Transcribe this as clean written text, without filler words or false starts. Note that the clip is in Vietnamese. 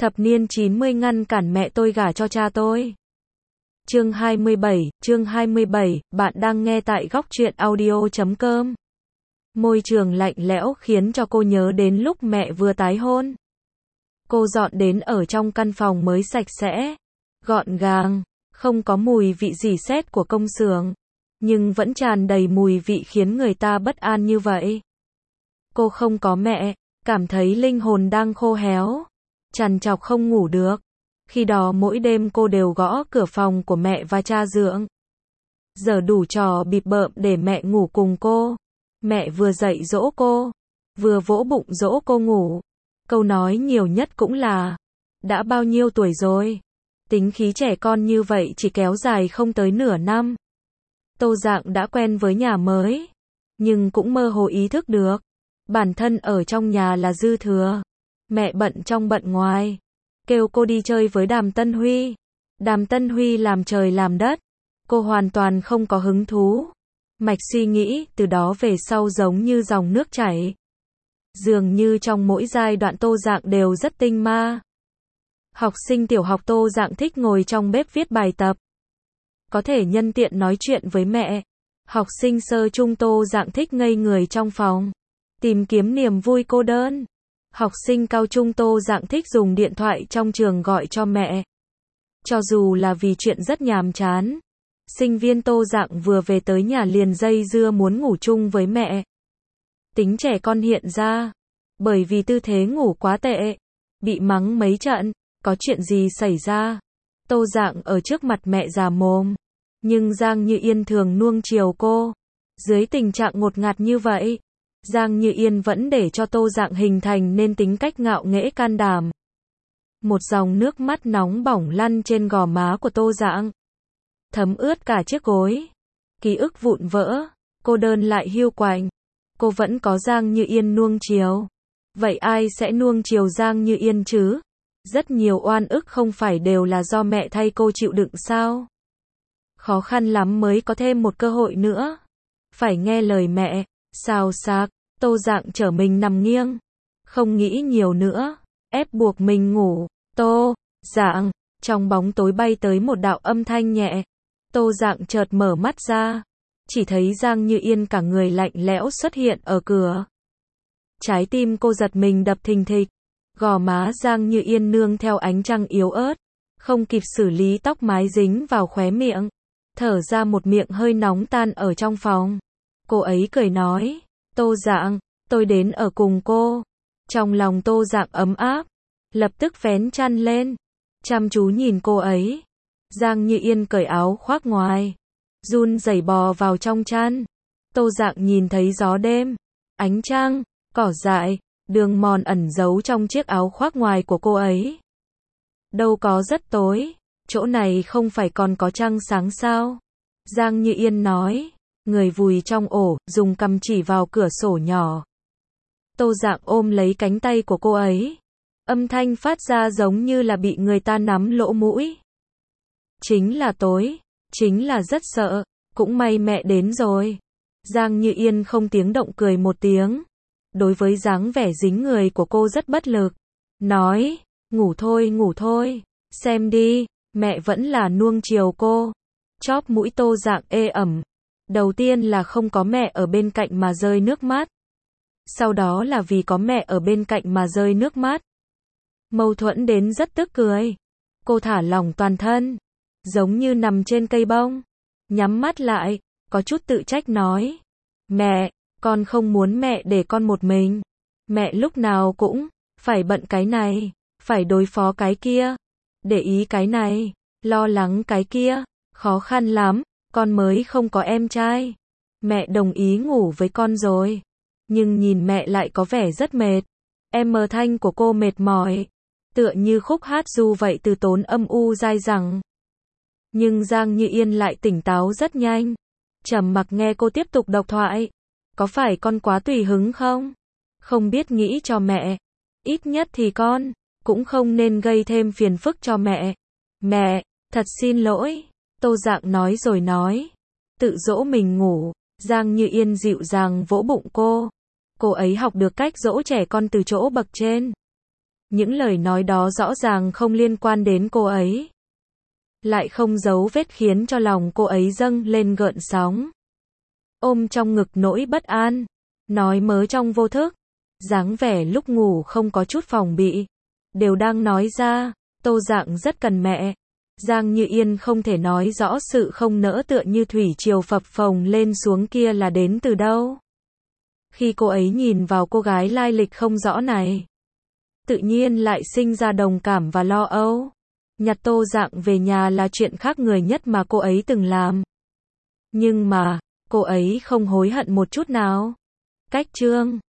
Thập niên 90 ngăn cản mẹ tôi gả cho cha tôi. Chương 27, bạn đang nghe tại góc truyện audio.com. Môi trường lạnh lẽo khiến cho cô nhớ đến lúc mẹ vừa tái hôn. Cô dọn đến ở trong căn phòng mới sạch sẽ, gọn gàng, không có mùi vị rỉ sét của công xưởng, nhưng vẫn tràn đầy mùi vị khiến người ta bất an như vậy. Cô không có mẹ, cảm thấy linh hồn đang khô héo, trằn trọc không ngủ được. Khi đó mỗi đêm cô đều gõ cửa phòng của mẹ và cha dượng. Giờ đủ trò bịp bợm để mẹ ngủ cùng cô. Mẹ vừa dạy dỗ cô, vừa vỗ bụng dỗ cô ngủ. Câu nói nhiều nhất cũng là, đã bao nhiêu tuổi rồi? Tính khí trẻ con như vậy chỉ kéo dài không tới nửa năm. Tô Dạng đã quen với nhà mới, nhưng cũng mơ hồ ý thức được, bản thân ở trong nhà là dư thừa. Mẹ bận trong bận ngoài, kêu cô đi chơi với Đàm Tân Huy. Đàm Tân Huy làm trời làm đất, cô hoàn toàn không có hứng thú. Mạch suy nghĩ từ đó về sau giống như dòng nước chảy. Dường như trong mỗi giai đoạn Tô Dạng đều rất tinh ma. Học sinh tiểu học Tô Dạng thích ngồi trong bếp viết bài tập, có thể nhân tiện nói chuyện với mẹ. Học sinh sơ trung Tô Dạng thích ngây người trong phòng, tìm kiếm niềm vui cô đơn. Học sinh cao trung Tô Dạng thích dùng điện thoại trong trường gọi cho mẹ, cho dù là vì chuyện rất nhàm chán. Sinh viên Tô Dạng vừa về tới nhà liền dây dưa muốn ngủ chung với mẹ. Tính trẻ con hiện ra, bởi vì tư thế ngủ quá tệ, bị mắng mấy trận. Có chuyện gì xảy ra? Tô Dạng ở trước mặt mẹ già mồm, nhưng Giang Như Yên thường nuông chiều cô. Dưới tình trạng ngột ngạt như vậy, Giang Như Yên vẫn để cho Tô Dạng hình thành nên tính cách ngạo nghễ can đảm. Một dòng nước mắt nóng bỏng lăn trên gò má của Tô Dạng, thấm ướt cả chiếc gối. Ký ức vụn vỡ, cô đơn lại hiu quạnh. Cô vẫn có Giang Như Yên nuông chiều. Vậy ai sẽ nuông chiều Giang Như Yên chứ? Rất nhiều oan ức không phải đều là do mẹ thay cô chịu đựng sao? Khó khăn lắm mới có thêm một cơ hội nữa. Phải nghe lời mẹ. Xào xạc, Tô Dạng trở mình nằm nghiêng, không nghĩ nhiều nữa, ép buộc mình ngủ. Tô Dạng, trong bóng tối bay tới một đạo âm thanh nhẹ. Tô Dạng chợt mở mắt ra, chỉ thấy Giang Như Yên cả người lạnh lẽo xuất hiện ở cửa. Trái tim cô giật mình đập thình thịch. Gò má Giang Như Yên nương theo ánh trăng yếu ớt, không kịp xử lý tóc mái dính vào khóe miệng, thở ra một miệng hơi nóng tan ở trong phòng. Cô ấy cười nói, Tô Dạng, tôi đến ở cùng cô. Trong lòng Tô Dạng ấm áp, lập tức vén chăn lên, chăm chú nhìn cô ấy. Giang Như Yên cởi áo khoác ngoài, run rẩy bò vào trong chăn. Tô Dạng nhìn thấy gió đêm, ánh trăng, cỏ dại, đường mòn ẩn giấu trong chiếc áo khoác ngoài của cô ấy. Đâu có rất tối, chỗ này không phải còn có trăng sáng sao? Giang Như Yên nói, người vùi trong ổ, dùng cằm chỉ vào cửa sổ nhỏ. Tô Dạng ôm lấy cánh tay của cô ấy. Âm thanh phát ra giống như là bị người ta nắm lỗ mũi. Chính là tối, chính là rất sợ, cũng may mẹ đến rồi. Giang Như Yên không tiếng động cười một tiếng. Đối với dáng vẻ dính người của cô rất bất lực. Nói, ngủ thôi, xem đi, mẹ vẫn là nuông chiều cô. Chóp mũi Tô Dạng ê ẩm. Đầu tiên là không có mẹ ở bên cạnh mà rơi nước mắt. Sau đó là vì có mẹ ở bên cạnh mà rơi nước mắt. Mâu thuẫn đến rất tức cười. Cô thả lỏng toàn thân, giống như nằm trên cây bông. Nhắm mắt lại, có chút tự trách nói. Mẹ, con không muốn mẹ để con một mình. Mẹ lúc nào cũng phải bận cái này, phải đối phó cái kia, để ý cái này, lo lắng cái kia. Khó khăn lắm, con mới không có em trai. Mẹ đồng ý ngủ với con rồi, nhưng nhìn mẹ lại có vẻ rất mệt. Thanh của cô mệt mỏi, tựa như khúc hát ru vậy, từ tốn âm u dai dẳng. Nhưng Giang Như Yên lại tỉnh táo rất nhanh, trầm mặc nghe cô tiếp tục độc thoại. Có phải con quá tùy hứng không? Không biết nghĩ cho mẹ. Ít nhất thì con cũng không nên gây thêm phiền phức cho mẹ. Mẹ, thật xin lỗi. Tô Dạng nói rồi nói. Tự dỗ mình ngủ. Giang Như Yên dịu dàng vỗ bụng cô. Cô ấy học được cách dỗ trẻ con từ chỗ bậc trên. Những lời nói đó rõ ràng không liên quan đến cô ấy. Lại không giấu vết khiến cho lòng cô ấy dâng lên gợn sóng. Ôm trong ngực nỗi bất an. Nói mớ trong vô thức. Dáng vẻ lúc ngủ không có chút phòng bị. Đều đang nói ra. Tô Dạng rất cần mẹ. Giang Như Yên không thể nói rõ sự không nỡ tựa như thủy triều phập phồng lên xuống kia là đến từ đâu. Khi cô ấy nhìn vào cô gái lai lịch không rõ này, tự nhiên lại sinh ra đồng cảm và lo âu. Nhặt Tô Dạng về nhà là chuyện khác người nhất mà cô ấy từng làm. Nhưng mà, cô ấy không hối hận một chút nào. Cách chương